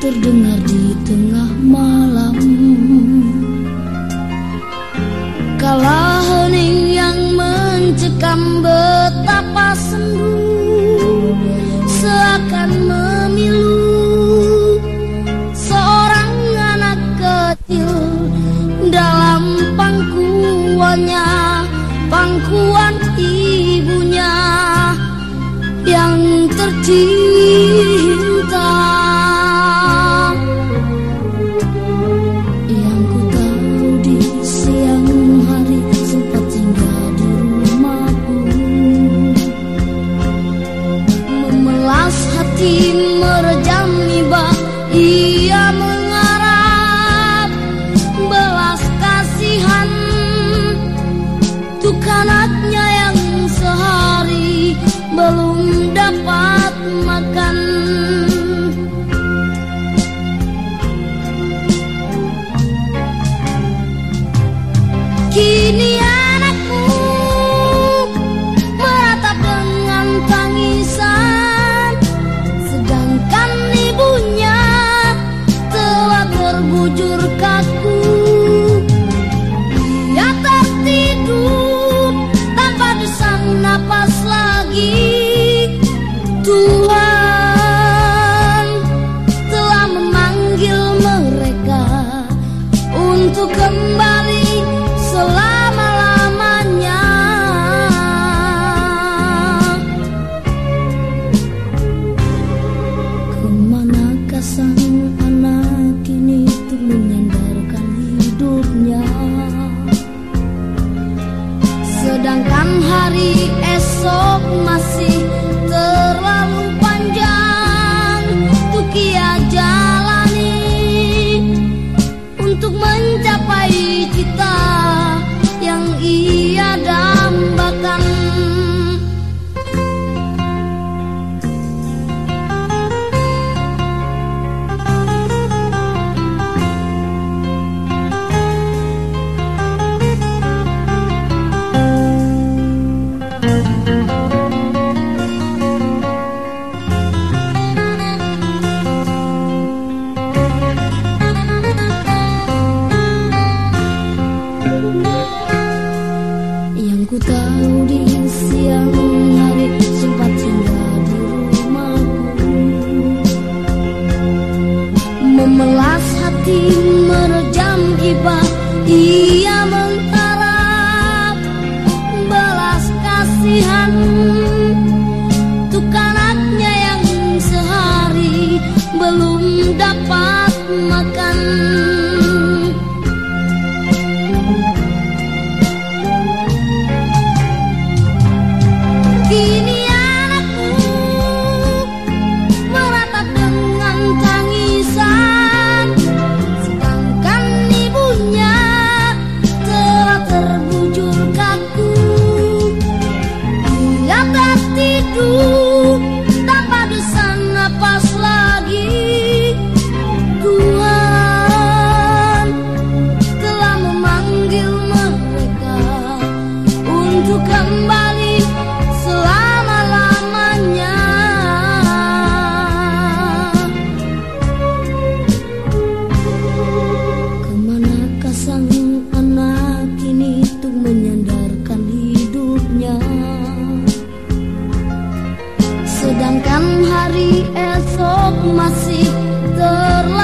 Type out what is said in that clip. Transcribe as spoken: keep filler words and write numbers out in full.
terdengar di tengah malam, kala hening yang mencekam betapa sendu, seakan memilu seorang anak kecil dalam pangkuannya, pangkuan ibunya yang tercinta. Yang ku tahu di siang hari sempat singgah di rumahku, memelas hati merejam iba, ia mengharap belas kasihan untuk anaknya yang sehari belum dapat makan. Kini anakku meratap dengan tangisan, sedangkan ibunya telah terbujur kaku. Ia tertidur tanpa desak napas lagi. Tuhan telah memanggil mereka untuk kembali selama-lamanya. Kemanakah sang anak ini untuk menyandarkan hidupnya, sedangkan hari esok masih terlalu panjang untuk ia jalani, untuk mencapai cita yang ia dambakan. Ku tahu di siang hari sempat singgah di rumahku, memelas hati merejam iba, ia mengharap belas kasihan untuk anaknya yang sehari belum dapat makan. Kini anakku meratap dengan tangisan, sedangkan ibunya telah terbujur kaku. Ia tertidur tanpa desak napas lagi. Tuhan telah memanggil mereka untuk kembali selama-lamanya. Kemanakah sang anak ini untuk menyandarkan hidupnya, sedangkan hari esok masih terlalu